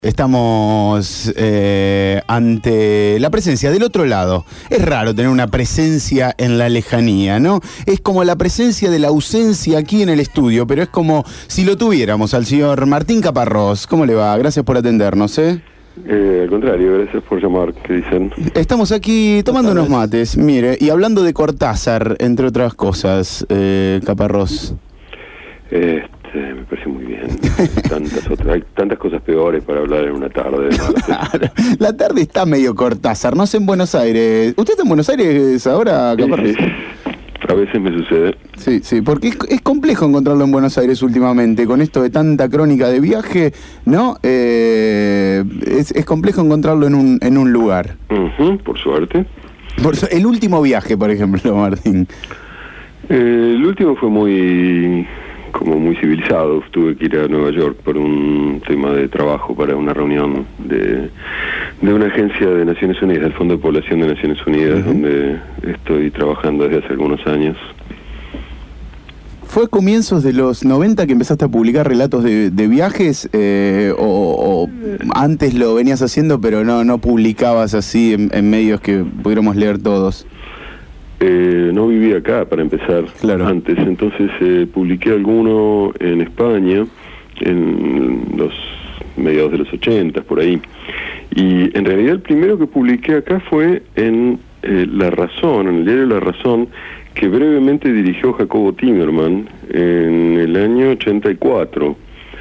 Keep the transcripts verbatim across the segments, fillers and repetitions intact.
Estamos eh, ante la presencia del otro lado. Es raro tener una presencia en la lejanía, ¿no? Es como la presencia de la ausencia aquí en el estudio, pero es como si lo tuviéramos al señor Martín Caparrós. ¿Cómo le va? Gracias por atendernos, ¿eh? Eh, al contrario, gracias por llamar, ¿qué dicen? Estamos aquí tomando unos mates, mire, y hablando de Cortázar, entre otras cosas, eh, Caparrós. Este, me parece muy bien. Tantas otras, hay tantas cosas peores para hablar en una tarde. Claro, la tarde está medio Cortázar, no sé en Buenos Aires. ¿Usted está en Buenos Aires ahora, Caparrós? Sí, sí. A veces me sucede. Sí, sí, porque es, es complejo encontrarlo en Buenos Aires últimamente, con esto de tanta crónica de viaje, ¿no? Eh, es, es complejo encontrarlo en un, en un lugar. Uh-huh, por suerte. Por, el último viaje, por ejemplo, Martín. Eh, el último fue muy... como muy civilizado. Tuve que ir a Nueva York por un tema de trabajo, para una reunión de, de una agencia de Naciones Unidas, el Fondo de Población de Naciones Unidas, uh-huh. donde estoy trabajando desde hace algunos años. ¿Fue a comienzos de los noventa que empezaste a publicar relatos de, de viajes? Eh, o, o antes lo venías haciendo, pero no, no publicabas así en, en medios que pudiéramos leer todos? Eh, no vivía acá, para empezar, claro. antes, entonces eh, publiqué alguno en España, en los mediados de los ochenta, por ahí, y en realidad el primero que publiqué acá fue en eh, La Razón, en el diario La Razón, que brevemente dirigió Jacobo Timerman en el año ochenta y cuatro,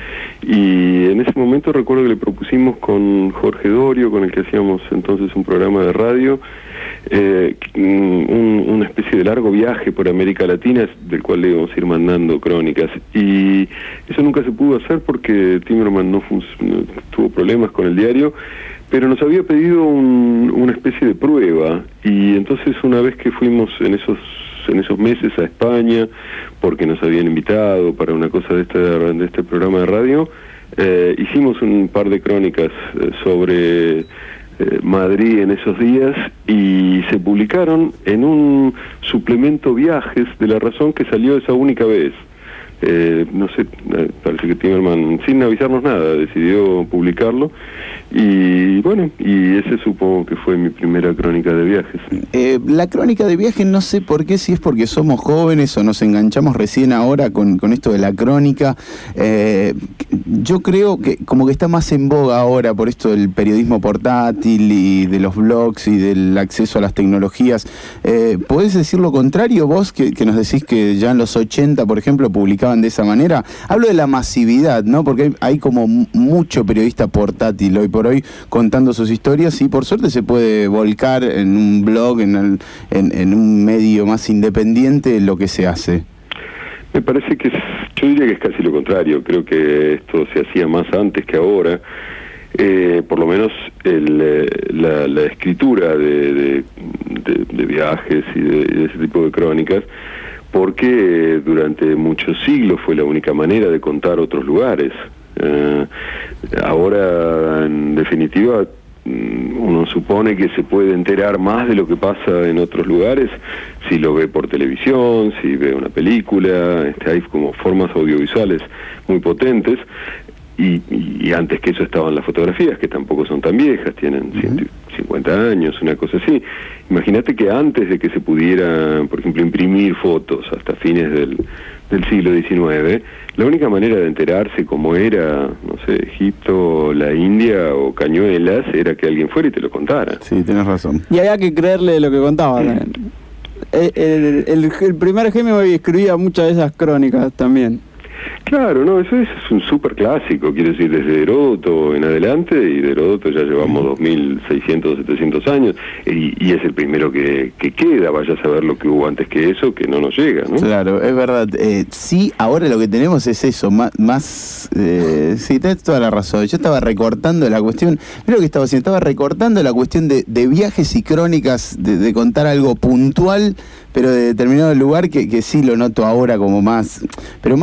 y en ese momento recuerdo que le propusimos con Jorge Dorio, con el que hacíamos entonces un programa de radio, Eh, un, una especie de largo viaje por América Latina, del cual le íbamos a ir mandando crónicas, y eso nunca se pudo hacer porque Timerman no, no tuvo problemas con el diario, pero nos había pedido un, una especie de prueba, y entonces una vez que fuimos en esos en esos meses a España, porque nos habían invitado para una cosa de este, de este programa de radio, eh, hicimos un par de crónicas eh, sobre Madrid en esos días, y se publicaron en un suplemento Viajes de La Razón que salió esa única vez. Eh, no sé, parece que Timerman, sin avisarnos nada, decidió publicarlo, y bueno, y ese supongo que fue mi primera crónica de viajes. Eh, la crónica de viajes, no sé por qué, si es porque somos jóvenes o nos enganchamos recién ahora con, con esto de la crónica. Eh, yo creo que como que está más en boga ahora por esto del periodismo portátil y de los blogs y del acceso a las tecnologías. Eh, ¿Podés decir lo contrario vos, que, que nos decís que ya en los ochenta, por ejemplo, publicaban de esa manera? Hablo de la masividad, ¿no? Porque hay, hay como mucho periodista portátil hoy por hoy contando sus historias, y por suerte se puede volcar en un blog, en, el, en, en un medio más independiente lo que se hace. Me parece que es, yo diría que es casi lo contrario. Creo que esto se hacía más antes que ahora. Eh, por lo menos el, la, la escritura de, de, de, de viajes y de, de ese tipo de crónicas, porque durante muchos siglos fue la única manera de contar otros lugares. Eh, ahora, en definitiva, uno supone que se puede enterar más de lo que pasa en otros lugares si lo ve por televisión, si ve una película. Este, hay como formas audiovisuales muy potentes, y, y antes que eso estaban las fotografías, que tampoco son tan viejas, tienen ciento cincuenta años, una cosa así. Imagínate que antes de que se pudiera, por ejemplo, imprimir fotos hasta fines del, del siglo diecinueve, la única manera de enterarse cómo era, no sé, Egipto, la India o Cañuelas, era que alguien fuera y te lo contara. Sí, tienes razón. Y había que creerle lo que contaba. Mm. El, el, el, el primer Hemingway escribía muchas de esas crónicas también. Claro, no, eso es, es un súper clásico, quiero decir, desde Heródoto en adelante, y de Heródoto ya llevamos dos mil seiscientos, setecientos años, y, y es el primero que, que queda. Vaya a saber lo que hubo antes que eso, que no nos llega, ¿no? Claro, es verdad. Eh, sí, ahora lo que tenemos es eso, más... más eh, sí, tenés toda la razón. Yo estaba recortando la cuestión, mira lo que estaba haciendo, estaba recortando la cuestión de, de viajes y crónicas, de, de contar algo puntual, pero de determinado lugar, que, que sí lo noto ahora como más, pero más en boga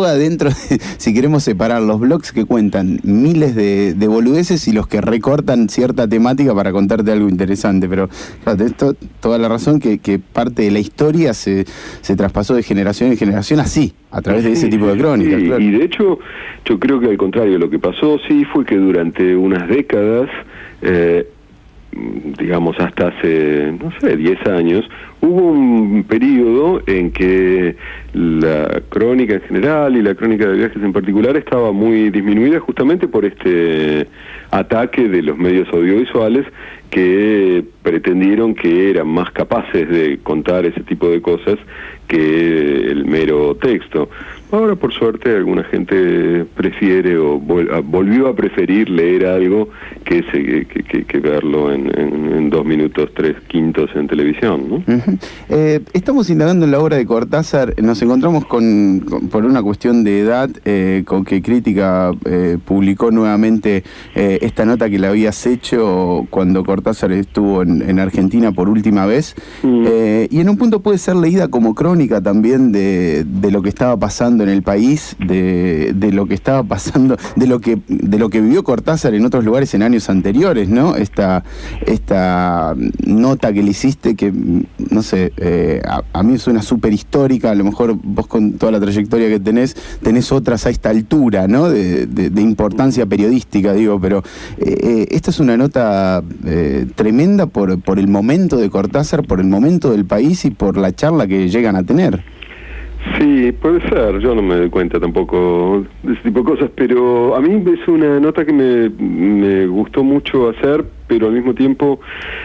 separarla dentro, de, si queremos separar los blogs que cuentan miles de, de boludeces y los que recortan cierta temática para contarte algo interesante. Pero claro, esto, toda la razón que, que parte de la historia se, se traspasó de generación en generación así, a través de ese tipo de crónicas. Sí, claro. Y de hecho, yo creo que al contrario, lo que pasó sí fue que durante unas décadas, eh, digamos hasta hace, no sé, diez años, hubo un periodo en que la crónica en general y la crónica de viajes en particular estaba muy disminuida justamente por este ataque de los medios audiovisuales que pretendieron que eran más capaces de contar ese tipo de cosas que el mero texto. Ahora, por suerte, alguna gente prefiere o vol volvió a preferir leer algo que, se, que, que, que verlo en, en, en dos minutos, tres quintos en televisión, ¿no? Uh-huh. eh, estamos indagando en la obra de Cortázar. Nos encontramos con, con por una cuestión de edad, eh, con que Crítica eh, publicó nuevamente eh, esta nota que le habías hecho cuando Cortázar estuvo en, en Argentina por última vez. Mm. Eh, y en un punto puede ser leída como crónica también de, de lo que estaba pasando en el país, de, de lo que estaba pasando, de lo que de lo que vivió Cortázar en otros lugares en años anteriores, ¿no? Esta esta nota que le hiciste que, no sé, eh, a, a mí suena súper histórica, a lo mejor vos con toda la trayectoria que tenés, tenés otras a esta altura, ¿no? De, de, de importancia periodística, digo, pero eh, eh, esta es una nota eh, tremenda por, por el momento de Cortázar, por el momento del país y por la charla que llegan a tener. Sí, puede ser, yo no me doy cuenta tampoco de ese tipo de cosas, pero a mí es una nota que me, me gustó mucho hacer, pero al mismo tiempo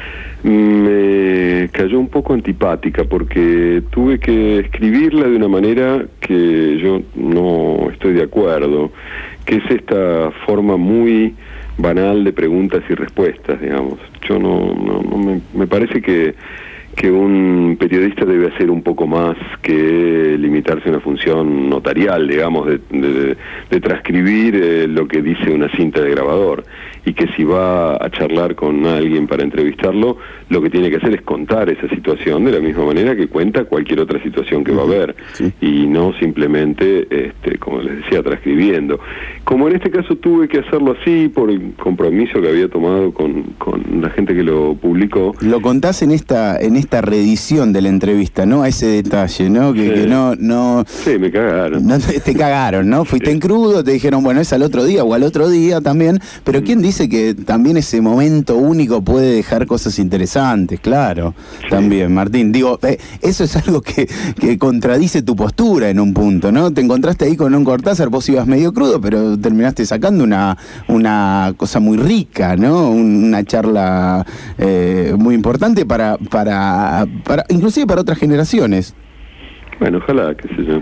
me cayó un poco antipática porque tuve que escribirla de una manera que yo no estoy de acuerdo, que es esta forma muy banal de preguntas y respuestas, digamos. Yo no, no, no me, me parece que que un periodista debe hacer un poco más que limitarse a una función notarial, digamos, de, de, de transcribir eh, lo que dice una cinta de grabador, y que si va a charlar con alguien para entrevistarlo, lo que tiene que hacer es contar esa situación de la misma manera que cuenta cualquier otra situación que va a haber, sí. Y no simplemente, este, como les decía, transcribiendo. Como en este caso tuve que hacerlo así por el compromiso que había tomado con, con la gente que lo publicó. Lo contás en esta en esta reedición de la entrevista, ¿no? A ese detalle, ¿no? Que, sí. que no, no... Sí, me cagaron. No, te, te cagaron, ¿no? Fuiste sí. en crudo, te dijeron, bueno, es al otro día o al otro día también, pero ¿quién dice que también ese momento único puede dejar cosas interesantes? Claro, sí. También, Martín. Digo, eh, eso es algo que, que contradice tu postura en un punto, ¿no? Te encontraste ahí con un Cortázar, vos ibas medio crudo, pero terminaste sacando una, una cosa muy rica, ¿no? Una charla eh, muy importante para... para Para, inclusive para otras generaciones. Bueno, ojalá, qué sé yo.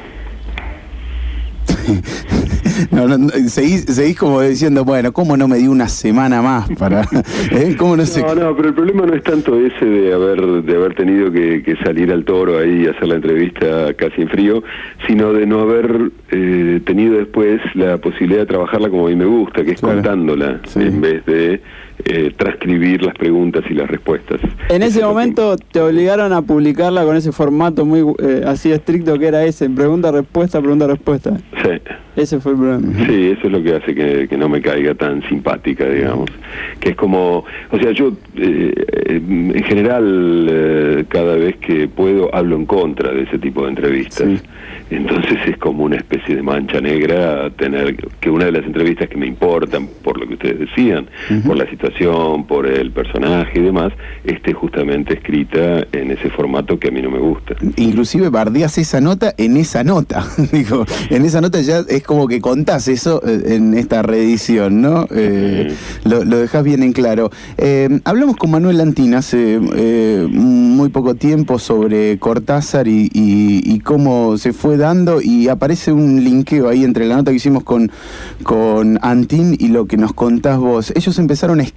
no, no, no, seguís, seguís como diciendo, bueno, ¿cómo no me dio una semana más para...? ¿Eh? ¿Cómo no, no, sé? no, pero el problema no es tanto ese de haber de haber tenido que, que salir al toro ahí y hacer la entrevista casi en frío, sino de no haber eh, tenido después la posibilidad de trabajarla como a mí me gusta, que es claro. contándola, sí. En vez de eh, transcribir las preguntas y las respuestas. En ese eso momento te obligaron a publicarla con ese formato muy eh, así estricto que era ese, pregunta-respuesta, pregunta-respuesta. Sí. Ese fue el problema. Sí, eso es lo que hace que, que no me caiga tan simpática, digamos. Que es como, o sea, yo eh, en general eh, cada vez que puedo hablo en contra de ese tipo de entrevistas. Sí. Entonces es como una especie de mancha negra tener que una de las entrevistas que me importan, por lo que ustedes decían, uh-huh. por la situación, por el personaje y demás, esté justamente escrita en ese formato que a mí no me gusta. Inclusive bardeás esa nota en esa nota. Digo, en esa nota ya es como que contás eso en esta reedición, ¿no? Eh, sí. lo, lo dejás bien en claro. Eh, hablamos con Manuel Lantín hace eh, muy poco tiempo sobre Cortázar y, y, y cómo se fue dando, y aparece un linkeo ahí entre la nota que hicimos con, con Antín y lo que nos contás vos. Ellos empezaron a escribir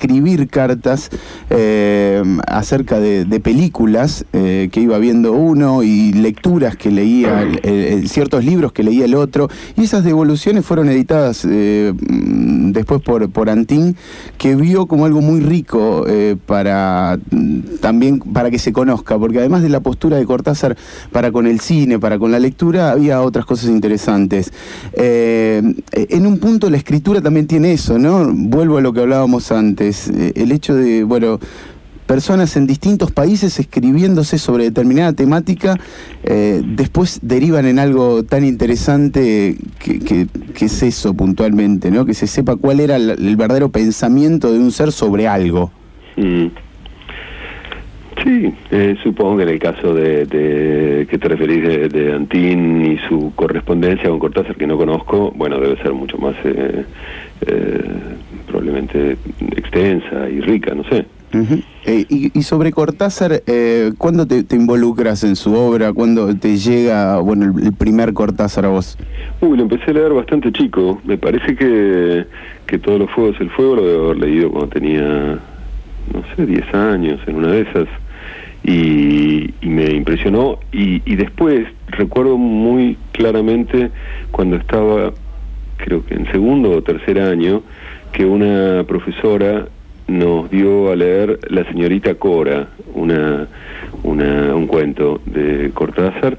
escribir cartas eh, acerca de, de películas eh, que iba viendo uno y lecturas que leía, el, el, ciertos libros que leía el otro, y esas devoluciones fueron editadas eh, después por, por Antín, que vio como algo muy rico eh, para también para que se conozca, porque además de la postura de Cortázar para con el cine, para con la lectura, había otras cosas interesantes. Eh, en un punto la escritura también tiene eso, ¿no? Vuelvo a lo que hablábamos antes, eh, el hecho de, bueno, personas en distintos países escribiéndose sobre determinada temática, eh, después derivan en algo tan interesante que, que, que es eso puntualmente, ¿no? Que se sepa cuál era el, el verdadero pensamiento de un ser sobre algo. Mm. Sí, eh, supongo que en el caso de, de que te referís de, de Antín y su correspondencia con Cortázar, que no conozco, bueno, debe ser mucho más eh, eh, probablemente extensa y rica, no sé. Uh-huh. eh, y, y sobre Cortázar, eh, ¿cuándo te, te involucras en su obra? ¿Cuándo te llega, bueno, el, el primer Cortázar a vos? Uy, lo empecé a leer bastante chico. Me parece que, que Todos los fuegos, el fuego, lo debo haber leído cuando tenía, no sé, diez años, en una de esas. Y, y me impresionó, y, y después recuerdo muy claramente cuando estaba, creo que en segundo o tercer año, que una profesora nos dio a leer La señorita Cora, una, una un cuento de Cortázar,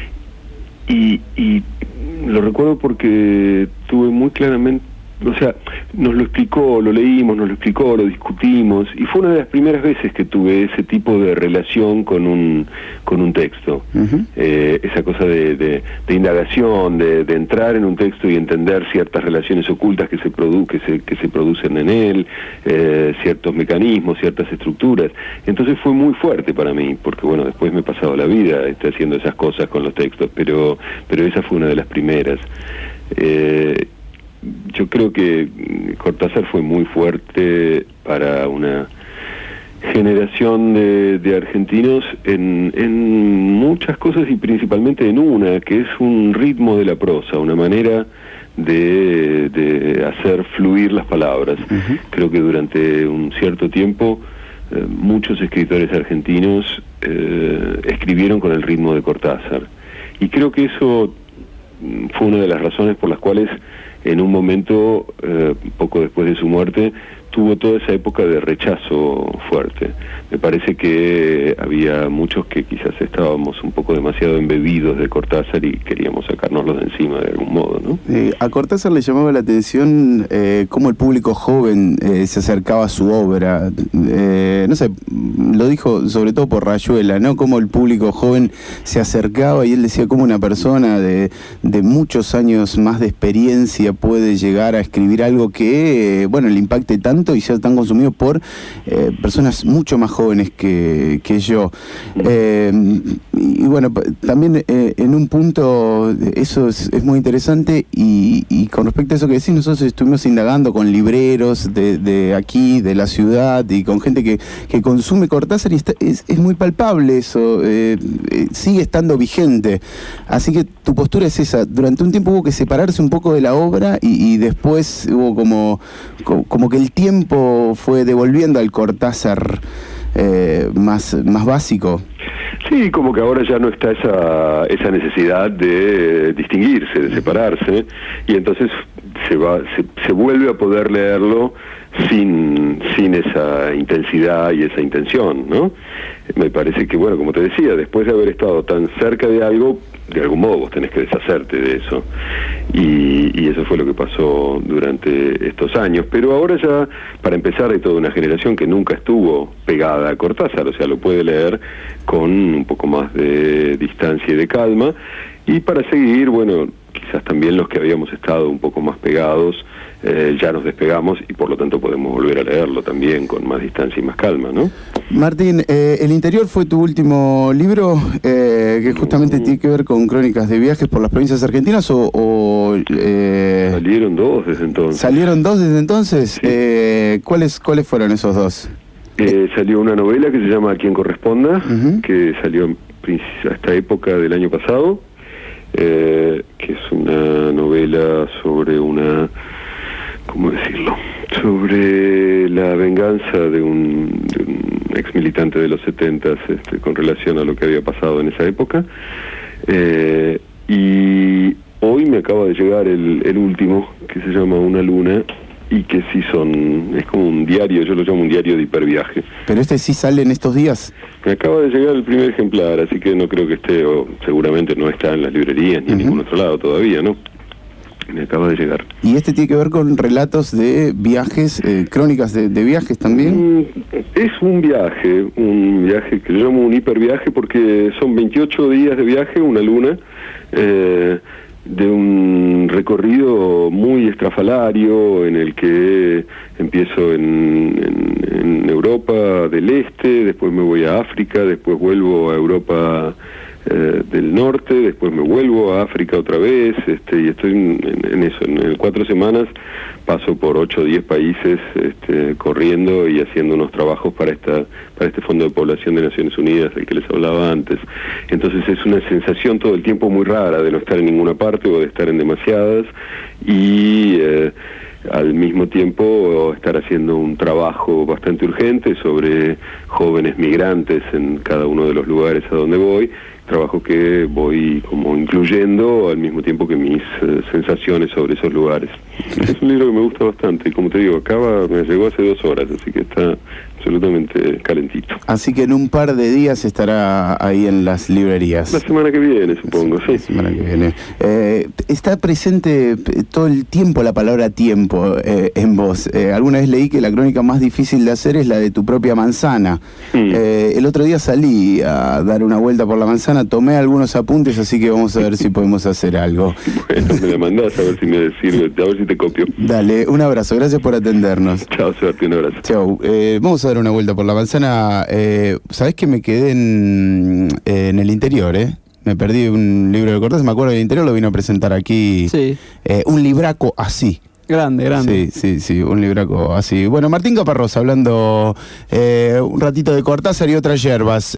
y, y lo recuerdo porque tuve muy claramente, o sea, nos lo explicó, lo leímos, nos lo explicó, lo discutimos, y fue una de las primeras veces que tuve ese tipo de relación con un con un texto. Uh-huh. eh, esa cosa de, de, de indagación, de, de entrar en un texto y entender ciertas relaciones ocultas que se, produ que se, que se producen en él, eh, ciertos mecanismos, ciertas estructuras. Entonces fue muy fuerte para mí, porque bueno, después me he pasado la vida este, haciendo esas cosas con los textos, pero, pero esa fue una de las primeras. Eh, Yo creo que Cortázar fue muy fuerte para una generación de, de argentinos en, en muchas cosas, y principalmente en una, que es un ritmo de la prosa, una manera de, de hacer fluir las palabras. Uh-huh. Creo que durante un cierto tiempo eh, muchos escritores argentinos eh, escribieron con el ritmo de Cortázar, y creo que eso fue una de las razones por las cuales en un momento, eh, poco después de su muerte, tuvo toda esa época de rechazo fuerte. Me parece que había muchos que quizás estábamos un poco demasiado embebidos de Cortázar y queríamos sacárnoslos de encima de algún modo, ¿no? Eh, a Cortázar le llamaba la atención eh, cómo el público joven eh, se acercaba a su obra. Eh, no sé, lo dijo sobre todo por Rayuela, ¿no? Cómo el público joven se acercaba, y él decía cómo una persona de, de muchos años más de experiencia puede llegar a escribir algo que, eh, bueno, le impacte tanto y sea tan consumido por eh, personas mucho más jóvenes que, que yo. Eh, y, y bueno, también eh, en un punto eso es, es muy interesante, y, y con respecto a eso que decís, nosotros estuvimos indagando con libreros de, de aquí, de la ciudad, y con gente que, que consume Cortázar, y está, es, es muy palpable eso, eh, eh, sigue estando vigente. Así que tu postura es esa. Durante un tiempo hubo que separarse un poco de la obra, y, y después hubo como, como, como que el tiempo fue devolviendo al Cortázar eh, más, más básico. Sí, como que ahora ya no está esa, esa necesidad de distinguirse, de separarse, y entonces se va, se, se vuelve a poder leerlo sin, sin esa intensidad y esa intención, ¿no? Me parece que, bueno, como te decía, después de haber estado tan cerca de algo, de algún modo vos tenés que deshacerte de eso, y, y eso fue lo que pasó durante estos años. Pero ahora ya, para empezar, hay toda una generación que nunca estuvo pegada a Cortázar, o sea, lo puede leer con un poco más de distancia y de calma, y para seguir, bueno, quizás también los que habíamos estado un poco más pegados, eh, ya nos despegamos, y por lo tanto podemos volver a leerlo también con más distancia y más calma, ¿no? Martín, eh, El Interior fue tu último libro, eh, que justamente uh-huh. tiene que ver con crónicas de viajes por las provincias argentinas, o... o eh, salieron dos desde entonces. ¿Salieron dos desde entonces? Sí. Eh, ¿cuáles, ¿Cuáles fueron esos dos? Eh, salió una novela que se llama A quien corresponda, uh-huh. que salió a esta época del año pasado, eh, que es una novela sobre una... ¿cómo decirlo? Sobre la venganza de un, de un ex militante de los setentas este, con relación a lo que había pasado en esa época. Eh, y hoy me acaba de llegar el, el último, que se llama Una Luna, y que sí son, es como un diario, yo lo llamo un diario de hiperviaje. ¿Pero este sí sale en estos días? Me acaba de llegar el primer ejemplar, así que no creo que esté, o seguramente no está en las librerías ni uh-huh. en ningún otro lado todavía, ¿no? Me acaba de llegar. ¿Y este tiene que ver con relatos de viajes, eh, crónicas de, de viajes también? Mm, es un viaje, un viaje que yo llamo un hiperviaje porque son veintiocho días de viaje, una luna, eh, de un recorrido muy estrafalario en el que empiezo en, en, en Europa del Este, después me voy a África, después vuelvo a Europa eh, del Norte, después me vuelvo a África otra vez, este, y estoy en, en, en eso, en, en cuatro semanas paso por ocho o diez países este, corriendo y haciendo unos trabajos para esta para este Fondo de Población de Naciones Unidas, del que les hablaba antes. Entonces es una sensación todo el tiempo muy rara de no estar en ninguna parte o de estar en demasiadas, y eh, al mismo tiempo estar haciendo un trabajo bastante urgente sobre jóvenes migrantes en cada uno de los lugares a donde voy, trabajo que voy como incluyendo al mismo tiempo que mis eh, sensaciones sobre esos lugares. Es un libro que me gusta bastante, y como te digo, acaba, me llegó hace dos horas, así que está absolutamente calentito. Así que en un par de días estará ahí en las librerías. La semana que viene, supongo, sí. La semana que viene. Eh, está presente todo el tiempo la palabra tiempo eh, en vos. Eh, alguna vez leí que la crónica más difícil de hacer es la de Tu propia manzana. Mm. Eh, el otro día salí a dar una vuelta por la manzana, tomé algunos apuntes, así que vamos a ver si podemos hacer algo. Bueno, me la mandás a ver si me sirve, a ver si te copio. Dale, un abrazo, gracias por atendernos. Chao, Sebastián, un abrazo. Chao, eh, vamos a dar una vuelta por la manzana. Eh, ¿Sabés que me quedé en, eh, en el interior, eh? Me perdí un libro de Cortázar, me acuerdo del interior, lo vino a presentar aquí. Sí. Eh, un libraco así. Grande, grande. Sí, sí, sí, un libraco así. Bueno, Martín Caparrós hablando eh, un ratito de Cortázar y otras yerbas.